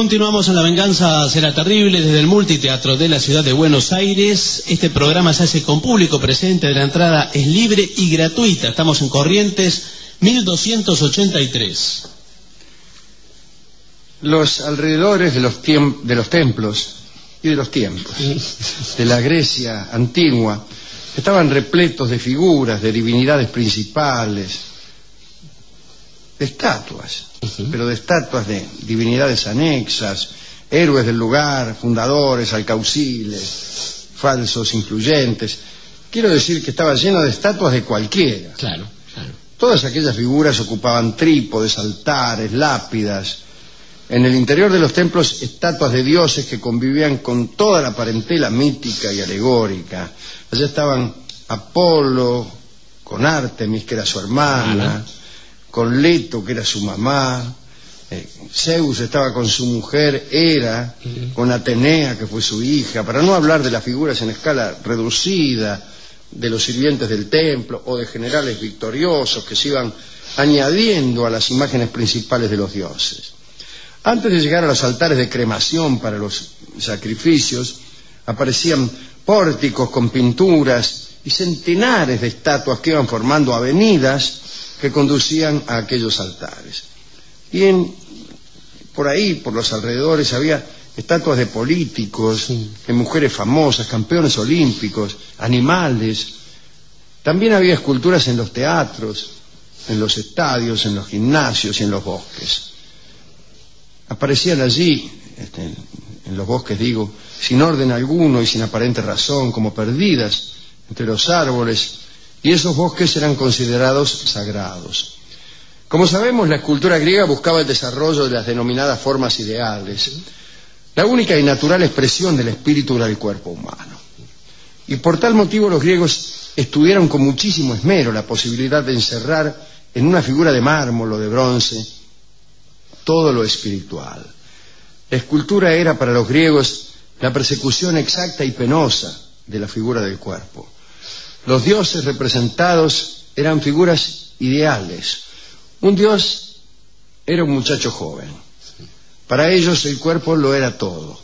Continuamos en La Venganza Será Terrible desde el Multiteatro de la ciudad de Buenos Aires. Este programa se hace con público presente, la entrada es libre y gratuita. Estamos en Corrientes 1283. Los alrededores de los templos y de los tiempos de la Grecia antigua estaban repletos de figuras, de divinidades principales, de estatuas, pero de estatuas de divinidades anexas, héroes del lugar, fundadores, alcauciles, falsos influyentes. Quiero decir que estaba lleno de estatuas de cualquiera. Claro. Todas aquellas figuras ocupaban trípodes, altares, lápidas. En el interior de los templos, estatuas de dioses que convivían con toda la parentela mítica y alegórica. Allá estaban Apolo, con Ártemis, que era su hermana, con Leto, que era su mamá, Zeus estaba con su mujer Hera, con Atenea, que fue su hija, para no hablar de las figuras en escala reducida, de los sirvientes del templo o de generales victoriosos que se iban añadiendo a las imágenes principales de los dioses. Antes de llegar a los altares de cremación para los sacrificios, aparecían pórticos con pinturas y centenares de estatuas que iban formando avenidas que conducían a aquellos altares. Y por ahí, por los alrededores, había estatuas de políticos, de mujeres famosas, campeones olímpicos, animales. También había esculturas en los teatros, en los estadios, en los gimnasios y en los bosques. Aparecían allí, en los bosques digo, sin orden alguno y sin aparente razón, como perdidas entre los árboles, y esos bosques eran considerados sagrados. Como sabemos, la escultura griega buscaba el desarrollo de las denominadas formas ideales. La única y natural expresión del espíritu era el cuerpo humano. Y por tal motivo los griegos estudiaron con muchísimo esmero la posibilidad de encerrar en una figura de mármol o de bronce todo lo espiritual. La escultura era para los griegos la persecución exacta y penosa de la figura del cuerpo. Los dioses representados eran figuras ideales. Un dios era un muchacho joven. Para ellos el cuerpo lo era todo.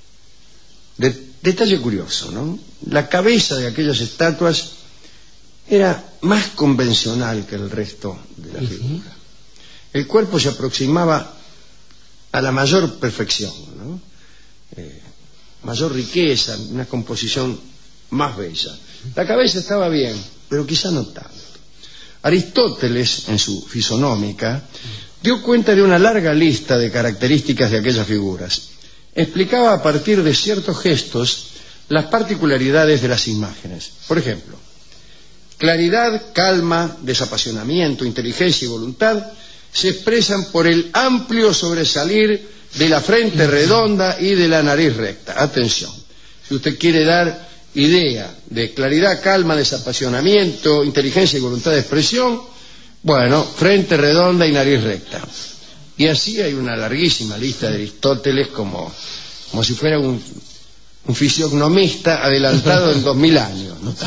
Detalle curioso, ¿no? La cabeza de aquellas estatuas era más convencional que el resto de la figura. El cuerpo se aproximaba a la mayor perfección, ¿no? Mayor riqueza, una composición más bella. La cabeza estaba bien, pero quizá no tanto. Aristóteles, en su Fisonómica, dio cuenta de una larga lista de características de aquellas figuras. Explicaba a partir de ciertos gestos las particularidades de las imágenes. Por ejemplo, claridad, calma, desapasionamiento, inteligencia y voluntad se expresan por el amplio sobresalir de la frente redonda y de la nariz recta. Atención, si usted quiere dar idea de claridad, calma, desapasionamiento, inteligencia y voluntad de expresión, bueno, frente redonda y nariz recta. Y así hay una larguísima lista de Aristóteles como si fuera un fisionomista adelantado en 2000 años, ¿no?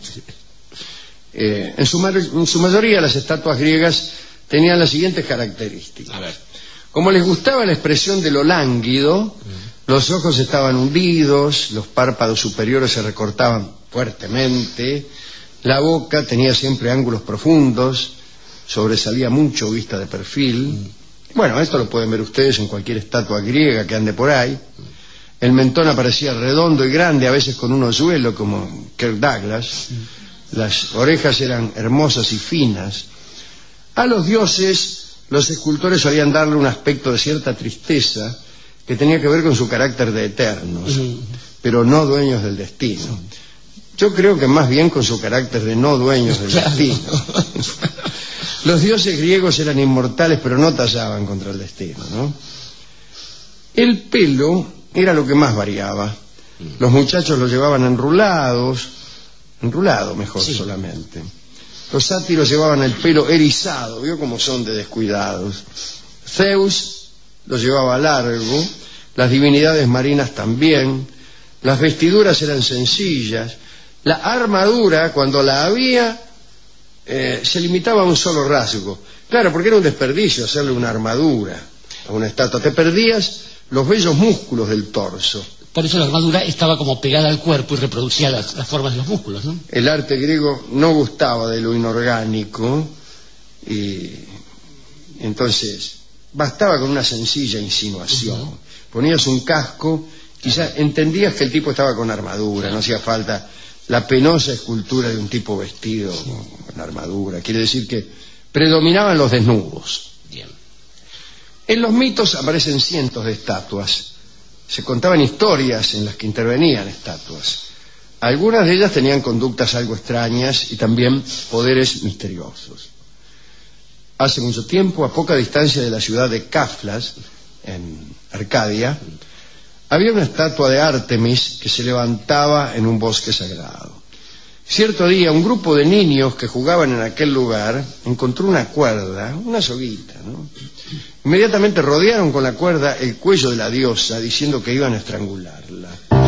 En su mayoría las estatuas griegas tenían las siguientes características. Como les gustaba la expresión de lo lánguido, los ojos estaban hundidos, los párpados superiores se recortaban fuertemente, la boca tenía siempre ángulos profundos, sobresalía mucho vista de perfil. Bueno, esto lo pueden ver ustedes en cualquier estatua griega que ande por ahí. El mentón aparecía redondo y grande, a veces con un hoyuelo como Kirk Douglas. Las orejas eran hermosas y finas. A los dioses, los escultores solían darle un aspecto de cierta tristeza que tenía que ver con su carácter de eternos, pero no dueños del destino. Yo creo que más bien con su carácter de no dueños del destino. Los dioses griegos eran inmortales, pero no tallaban contra el destino, ¿no? El pelo era lo que más variaba. Los muchachos lo llevaban enrulado mejor solamente. Los sátiros llevaban el pelo erizado, ¿vio cómo son de descuidados? Zeus lo llevaba largo, las divinidades marinas también, las vestiduras eran sencillas, la armadura, cuando la había, se limitaba a un solo rasgo. Claro, porque era un desperdicio hacerle una armadura a una estatua. Te perdías los bellos músculos del torso. Por eso la armadura estaba como pegada al cuerpo y reproducía las formas de los músculos, ¿no? El arte griego no gustaba de lo inorgánico y entonces bastaba con una sencilla insinuación. Ponías un casco y ya entendías que el tipo estaba con armadura, no hacía falta la penosa escultura de un tipo vestido con armadura. Quiere decir que predominaban los desnudos. Bien. En los mitos aparecen cientos de estatuas. Se contaban historias en las que intervenían estatuas. Algunas de ellas tenían conductas algo extrañas y también poderes misteriosos. Hace mucho tiempo, a poca distancia de la ciudad de Kaflas, en Arcadia, había una estatua de Ártemis que se levantaba en un bosque sagrado. Cierto día, un grupo de niños que jugaban en aquel lugar encontró una cuerda, una soguita, ¿no? Inmediatamente rodearon con la cuerda el cuello de la diosa, diciendo que iban a estrangularla.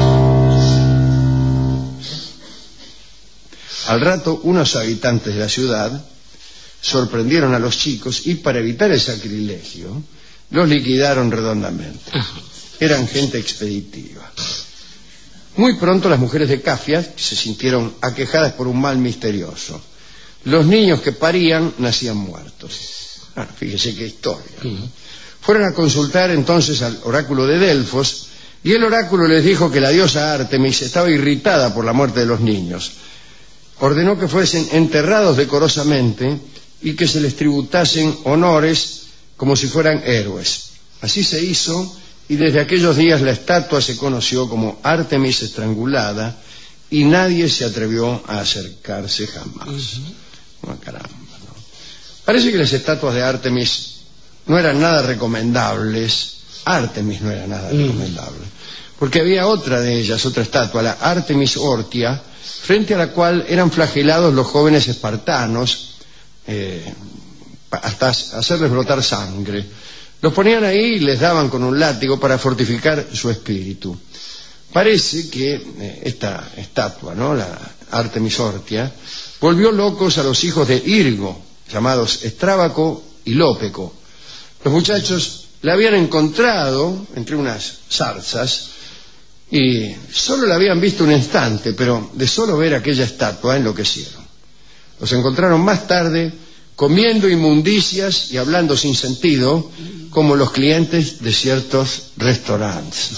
Al rato, unos habitantes de la ciudad sorprendieron a los chicos y, para evitar el sacrilegio, los liquidaron redondamente. Eran gente expeditiva. Muy pronto las mujeres de Cafias se sintieron aquejadas por un mal misterioso. Los niños que parían nacían muertos. Fíjese qué historia, ¿no? Fueron a consultar entonces al oráculo de Delfos y el oráculo les dijo que la diosa Ártemis estaba irritada por la muerte de los niños. Ordenó que fuesen enterrados decorosamente y que se les tributasen honores como si fueran héroes. Así se hizo. Y desde aquellos días la estatua se conoció como Ártemis estrangulada y nadie se atrevió a acercarse jamás. Caramba, ¿no? Parece que las estatuas de Ártemis no eran nada recomendables. Ártemis no era nada recomendable. Porque había otra de ellas, otra estatua, la Ártemis Ortia, frente a la cual eran flagelados los jóvenes espartanos hasta hacerles brotar sangre. Los ponían ahí y les daban con un látigo para fortificar su espíritu. Parece que esta estatua, ¿no?, la Ártemis Ortia, volvió locos a los hijos de Irgo, llamados Estrábaco y Lópeco. Los muchachos la habían encontrado entre unas zarzas y solo la habían visto un instante, pero de solo ver aquella estatua enloquecieron. Los encontraron más tarde comiendo inmundicias y hablando sin sentido, como los clientes de ciertos restaurantes.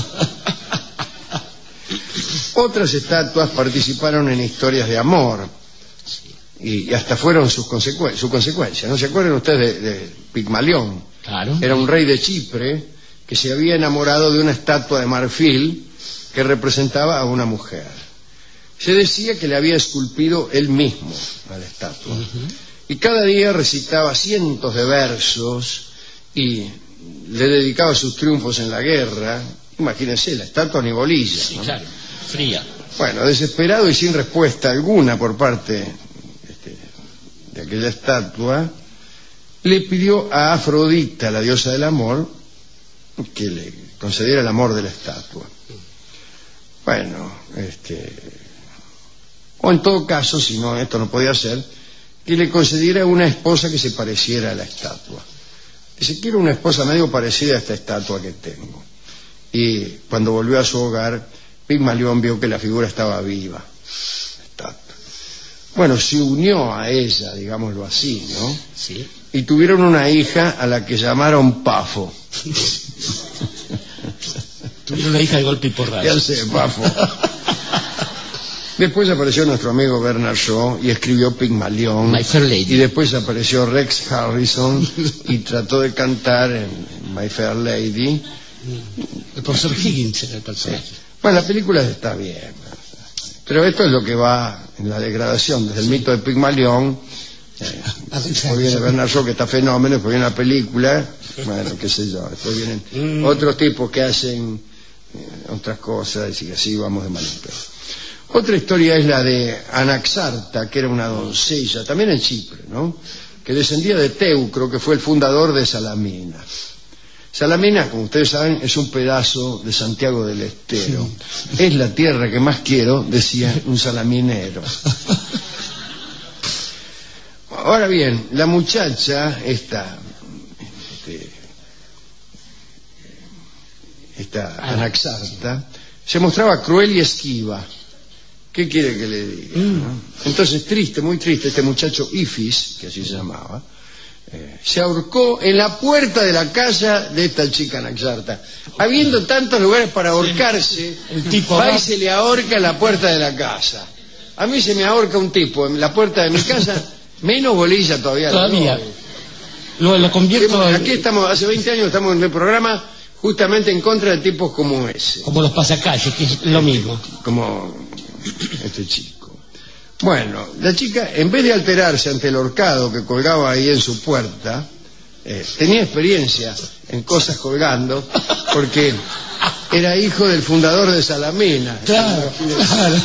Otras estatuas participaron en historias de amor y hasta fueron su consecuencia. ¿No se acuerdan ustedes de Pigmalión? Claro. Era un rey de Chipre que se había enamorado de una estatua de marfil que representaba a una mujer. Se decía que le había esculpido él mismo a la estatua. Y cada día recitaba cientos de versos y le dedicaba sus triunfos en la guerra. Imagínense, la estatua ni bolilla, ¿no? Sí, claro, fría. Bueno, desesperado y sin respuesta alguna por parte de aquella estatua, le pidió a Afrodita, la diosa del amor, que le concediera el amor de la estatua. Bueno, o en todo caso, si no, esto no podía ser, que le concediera una esposa que se pareciera a la estatua. Dice, quiero una esposa medio parecida a esta estatua que tengo. Y cuando volvió a su hogar, Pigmalión vio que la figura estaba viva. La estatua. Bueno, se unió a ella, digámoslo así, ¿no? Sí. Y tuvieron una hija a la que llamaron Pafo. Tuvieron una hija de golpe y porrazo. Ya sé, Pafo. Después apareció nuestro amigo Bernard Shaw y escribió Pigmalión. My Fair Lady. Y después apareció Rex Harrison y trató de cantar en My Fair Lady. El profesor Higgins era el personaje. Bueno, la película está bien, pero esto es lo que va en la degradación, desde el mito de Pigmalión. Después viene Bernard Shaw, que está fenómeno, después viene la película, bueno, qué sé yo, después vienen otros tipos que hacen otras cosas, y así vamos de mal en peor. Otra historia es la de Anaxarta, que era una doncella, también en Chipre, ¿no?, que descendía de Teucro, que fue el fundador de Salamina. Salamina, como ustedes saben, es un pedazo de Santiago del Estero. Sí. Es la tierra que más quiero, decía un salaminero. Ahora bien, la muchacha, esta Anaxarta, se mostraba cruel y esquiva. ¿Qué quiere que le diga? ¿No? Entonces, triste, muy triste, este muchacho Ifis, que así se llamaba, se ahorcó en la puerta de la casa de esta chica Anaxarta. Habiendo tantos lugares para ahorcarse, el tipo va y se le ahorca en la puerta de la casa. A mí se me ahorca un tipo en la puerta de mi casa, menos bolilla todavía. Todavía. Lo convierto Aquí estamos, hace 20 años estamos en el programa justamente en contra de tipos como ese. como los pasacalles, que es lo mismo. Como este chico. Bueno, la chica, en vez de alterarse ante el horcado que colgaba ahí en su puerta, tenía experiencia en cosas colgando, porque era hijo del fundador de Salamina. Claro, claro.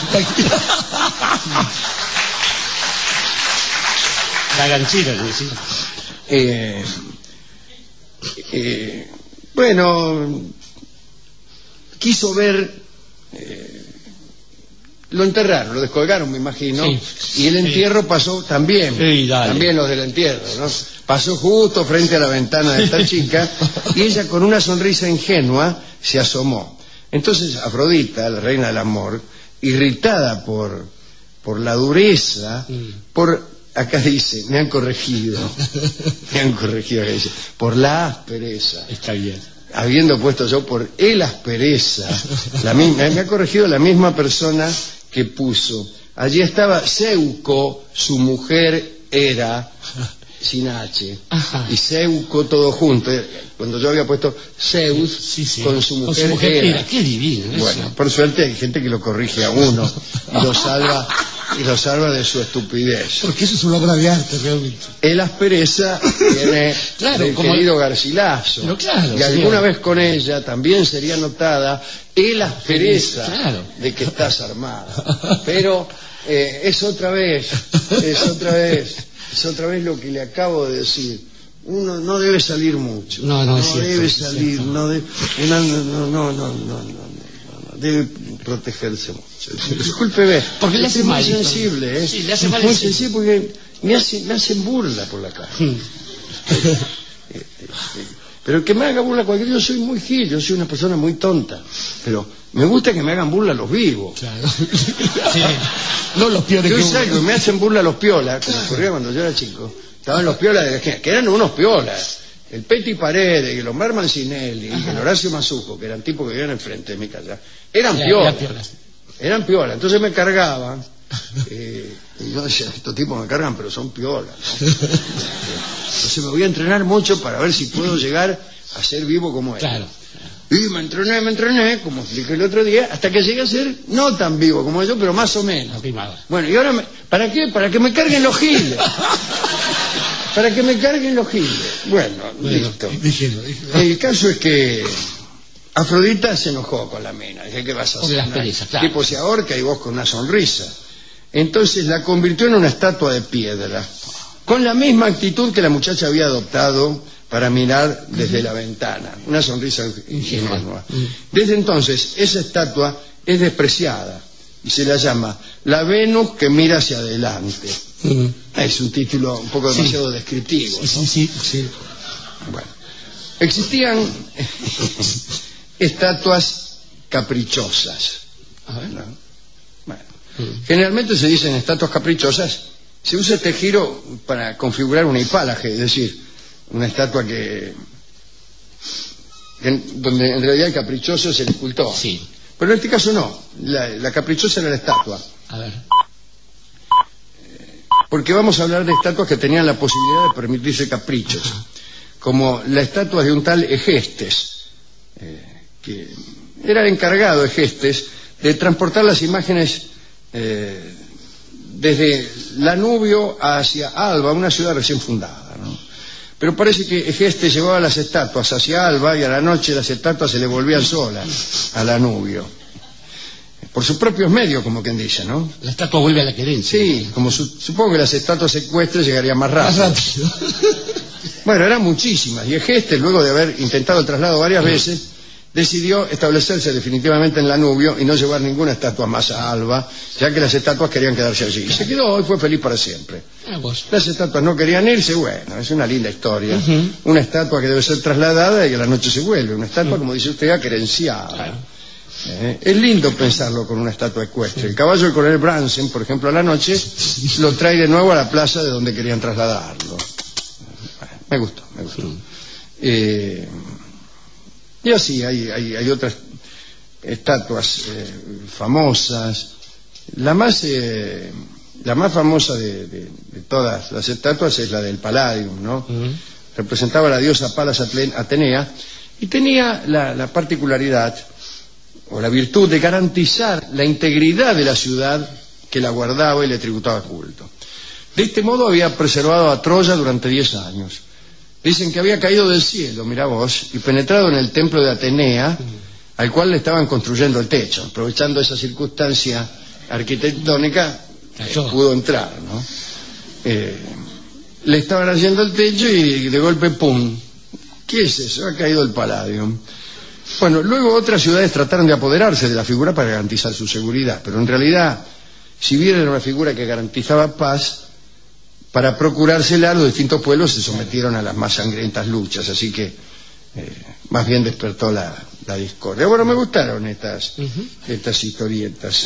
La ganchera, sí. Bueno, quiso ver, lo enterraron, lo descolgaron, me imagino, Sí. y el entierro pasó también, Sí, dale. también los del entierro, ¿no? Pasó justo frente a la ventana de esta chica, y ella con una sonrisa ingenua se asomó. Entonces Afrodita, la reina del amor, irritada por la dureza, acá dice, me han corregido, acá dice, por la aspereza. Está bien. Habiendo puesto yo por el aspereza, me ha corregido la misma persona que puso. Allí estaba Seuco, su mujer era, sin H, Ajá. y Seuco todo junto. Cuando yo había puesto Zeus, Sí. con su mujer era. Qué divino eso. Bueno, por suerte hay gente que lo corrige a uno y lo salva de su estupidez. Porque eso es una obra de arte realmente. El aspereza viene Claro, del como querido Garcilaso. Pero claro, y alguna señor. vez con ella también sería notada el aspereza Claro. de que estás armada. Pero es otra vez lo que le acabo de decir. Uno no debe salir mucho. No, es cierto, debe es salir, cierto. no debe protegerse mucho. Discúlpeme, Porque le hace es muy mal, sensible, ¿eh? Sí, le hace mal muy el sensible porque me hacen burla por la calle. Pero que me haga burla cualquiera, yo soy muy gil, yo soy una persona muy tonta, pero me gusta que me hagan burla los vivos. Claro. Sí. No los peores Yo que salgo y me hacen burla los piolas, como ocurría cuando yo era chico. Estaban los piolas de la esquina, que eran unos piolas. El Peti Paredes, y el Omar Mancinelli, y el Horacio Mazuco, que eran tipos que vivían enfrente de mi casa, eran piolas. Eran piolas. Entonces me cargaban. Y yo decía, estos tipos me cargan, pero son piolas, ¿no? Entonces me voy a entrenar mucho para ver si puedo llegar a ser vivo como él. Claro. Y me entrené, como expliqué el otro día, hasta que llegué a ser no tan vivo como yo, pero más o menos. Afirmaba. Bueno, y ahora, ¿para qué? Para que me carguen los giles. Para que me carguen los giles. Bueno, listo. Dígelo. El caso es que Afrodita se enojó con la mina. Dije, ¿qué vas a Con hacer? la aspereza, claro. El tipo se ahorca y vos con una sonrisa. Entonces la convirtió en una estatua de piedra, con la misma actitud que la muchacha había adoptado para mirar desde la ventana, una sonrisa ingenua. Desde entonces esa estatua es despreciada y se la llama la Venus que mira hacia adelante. Es un título un poco demasiado descriptivo, ¿no? Sí. Bueno, existían estatuas caprichosas, ¿no? Bueno, generalmente se dicen estatuas caprichosas. Se usa este giro para configurar una hipálaje, es decir, una estatua donde en realidad el caprichoso es el escultor. Sí. Pero en este caso no, la caprichosa era la estatua. A ver. Porque vamos a hablar de estatuas que tenían la posibilidad de permitirse caprichos, como la estatua de un tal Egestes, que era el encargado Egestes de transportar las imágenes desde Lanubio hacia Alba, una ciudad recién fundada, ¿no? Pero parece que Egestes llevaba las estatuas hacia Alba y a la noche las estatuas se le volvían solas a Lanubio. Por sus propios medios, como quien dice, ¿no? La estatua vuelve a la querencia. Sí, como supongo que las estatuas ecuestres llegarían más rápido. Más rápido. Bueno, eran muchísimas. Y Egestes, luego de haber intentado el traslado varias veces, decidió establecerse definitivamente en Lanubio y no llevar ninguna estatua más a Alba, ya que las estatuas querían quedarse allí. Y se quedó y fue feliz para siempre. Las estatuas no querían irse, bueno, es una linda historia. Una estatua que debe ser trasladada y a la noche se vuelve. Una estatua, como dice usted, aquerenciada. Es lindo pensarlo con una estatua ecuestre. El caballo del coronel Bransen, por ejemplo, a la noche lo trae de nuevo a la plaza de donde querían trasladarlo. Me gustó. Y así hay otras estatuas famosas. La más famosa de todas las estatuas es la del Palladium, ¿no? Representaba a la diosa Palas Atenea y tenía la particularidad o la virtud de garantizar la integridad de la ciudad que la guardaba y le tributaba culto. De este modo había preservado a Troya durante 10 años. Dicen que había caído del cielo, mira vos, y penetrado en el templo de Atenea, al cual le estaban construyendo el techo. Aprovechando esa circunstancia arquitectónica, pudo entrar, ¿no? Le estaban haciendo el techo y de golpe, ¡pum! ¿Qué es eso? Ha caído el Palladium. Bueno, luego otras ciudades trataron de apoderarse de la figura para garantizar su seguridad, pero en realidad, si bien era una figura que garantizaba paz, para procurársela los distintos pueblos se sometieron a las más sangrientas luchas, así que más bien despertó la discordia. Bueno, me gustaron estas historietas,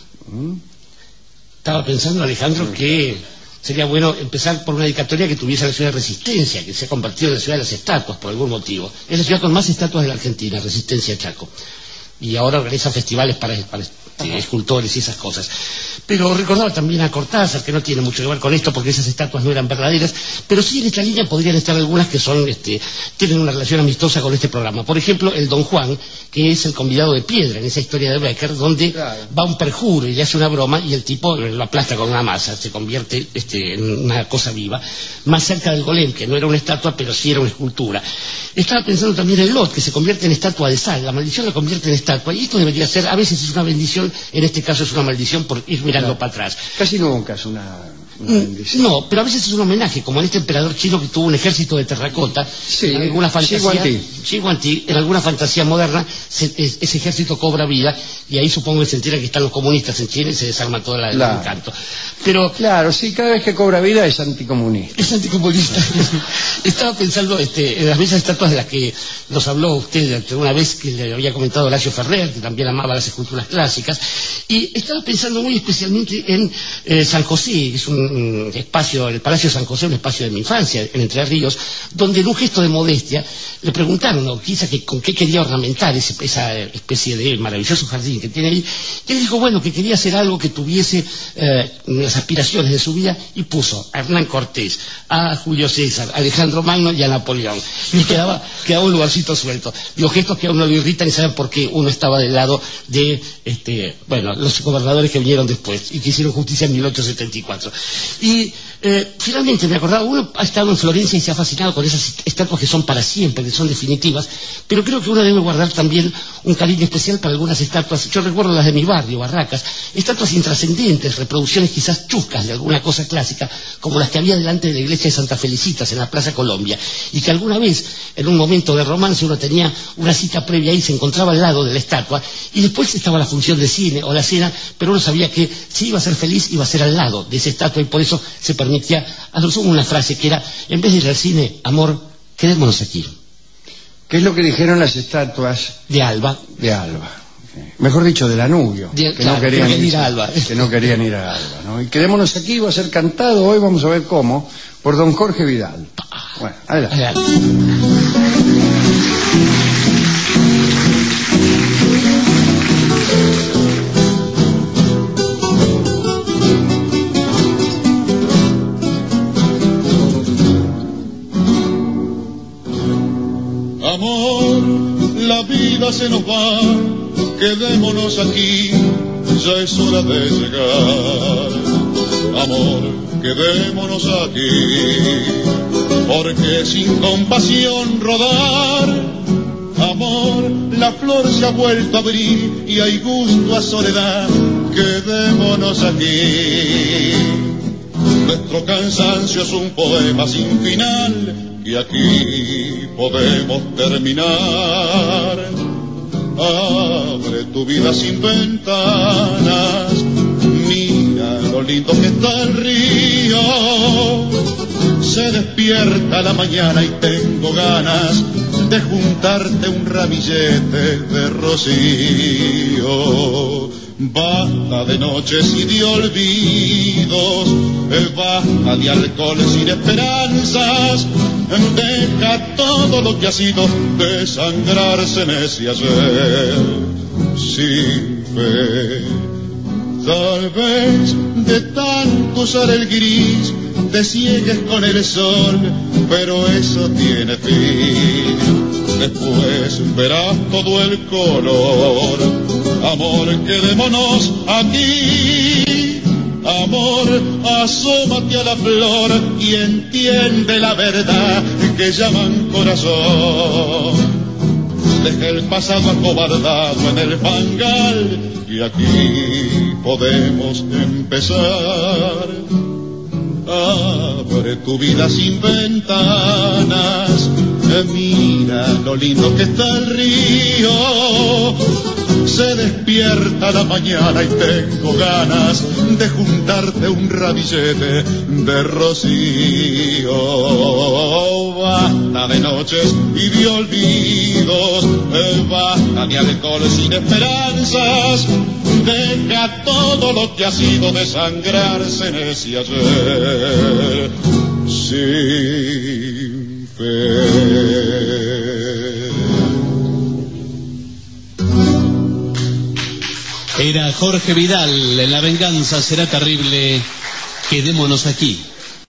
Estaba pensando, Alejandro, que sería bueno empezar por una dedicatoria que tuviese la ciudad de Resistencia, que se ha convertido en la ciudad de las estatuas por algún motivo. Es la ciudad con más estatuas de la Argentina, Resistencia Chaco. Y ahora organiza festivales para escultores y esas cosas. Pero recordaba también a Cortázar, que no tiene mucho que ver con esto porque esas estatuas no eran verdaderas, pero sí en esta línea podrían estar algunas que tienen una relación amistosa con este programa. Por ejemplo, el Don Juan, que es el convidado de piedra en esa historia de Becker, donde va un perjuro y le hace una broma y el tipo lo aplasta con una masa, se convierte en una cosa viva, más cerca del golem, que no era una estatua, pero sí era una escultura. Estaba pensando también en Lot, que se convierte en estatua de sal, la maldición la convierte en estatua, y esto debería ser, a veces es una bendición, en este caso es una maldición por ir mirando para atrás. Casi nunca es una bendición. No, pero a veces es un homenaje, como en este emperador chino que tuvo un ejército de terracota, en alguna fantasía, en alguna fantasía moderna, ese ejército cobra vida, y ahí supongo que se entera que están los comunistas en Chile y se desarma todo el encanto. Pero claro, sí, cada vez que cobra vida es anticomunista. Es anticomunista. Estaba pensando en las bellas estatuas de las que nos habló usted una vez, que le había comentado Horacio Ferrer, que también amaba las esculturas clásicas, y estaba pensando muy especialmente en San José, que es un espacio, el Palacio de San José, un espacio de mi infancia, en Entre Ríos, donde en un gesto de modestia le preguntaron a Urquiza con qué quería ornamentar esa especie de maravilloso jardín que tiene ahí, y él dijo, bueno, que quería hacer algo que tuviese las aspiraciones de su vida, y puso a Hernán Cortés, a Julio César, a Alejandro Magno y a Napoleón, y quedaba un lugarcito suelto. Los gestos que a uno lo irritan, y saben por qué uno estaba del lado de los gobernadores que vinieron después y que hicieron justicia en 1874. Y finalmente me acordaba, uno ha estado en Florencia y se ha fascinado con esas estatuas que son para siempre, que son definitivas, pero creo que uno debe guardar también un cariño especial para algunas estatuas. Yo recuerdo las de mi barrio, Barracas, estatuas intrascendentes, reproducciones quizás chuscas de alguna cosa clásica, como las que había delante de la iglesia de Santa Felicitas en la Plaza Colombia, y que alguna vez, en un momento de romance, uno tenía una cita previa y se encontraba al lado de la estatua, y después estaba la función de cine o la cena, pero uno sabía que si iba a ser feliz, iba a ser al lado de esa estatua, y por eso se permitía a lo sumo una frase que era, en vez de ir al cine, amor, quedémonos aquí. ¿Qué es lo que dijeron las estatuas de Alba? Mejor dicho, de Lanubio, que no querían ir a Alba. Que no querían ir a Alba, ¿no? Y quedémonos aquí, va a ser cantado hoy, vamos a ver cómo, por don Jorge Vidal. Bueno, adelante. Amor, la vida se nos va, quedémonos aquí, ya es hora de llegar. Amor, quedémonos aquí, porque sin compasión rodar. Amor, la flor se ha vuelto a abrir y hay gusto a soledad, quedémonos aquí. Nuestro cansancio es un poema sin final, y aquí podemos terminar. Abre tu vida sin ventanas, mira lo lindo que está el río. Se despierta la mañana y tengo ganas de juntarte un ramillete de rocío. Basta de noches y de olvidos, basta de alcoholes sin esperanzas. Deja todo lo que ha sido desangrarse en ese ayer sin fe. Tal vez de tanto usar el gris te ciegues con el sol, pero eso tiene fin. Después verás todo el color. Amor, quedémonos aquí. Amor, asómate a la flor y entiende la verdad que llaman corazón. Deja el pasado acobardado en el fangal y aquí podemos empezar. Abre tu vida sin ventanas, mira lo lindo que está el río. Se despierta la mañana y tengo ganas de juntarte un ramillete de rocío. Basta de noches y de olvidos, basta de alcohol sin esperanzas. Deja todo lo que ha sido desangrarse en ese ayer sin fe. Era Jorge Vidal, en La venganza será terrible, quedémonos aquí.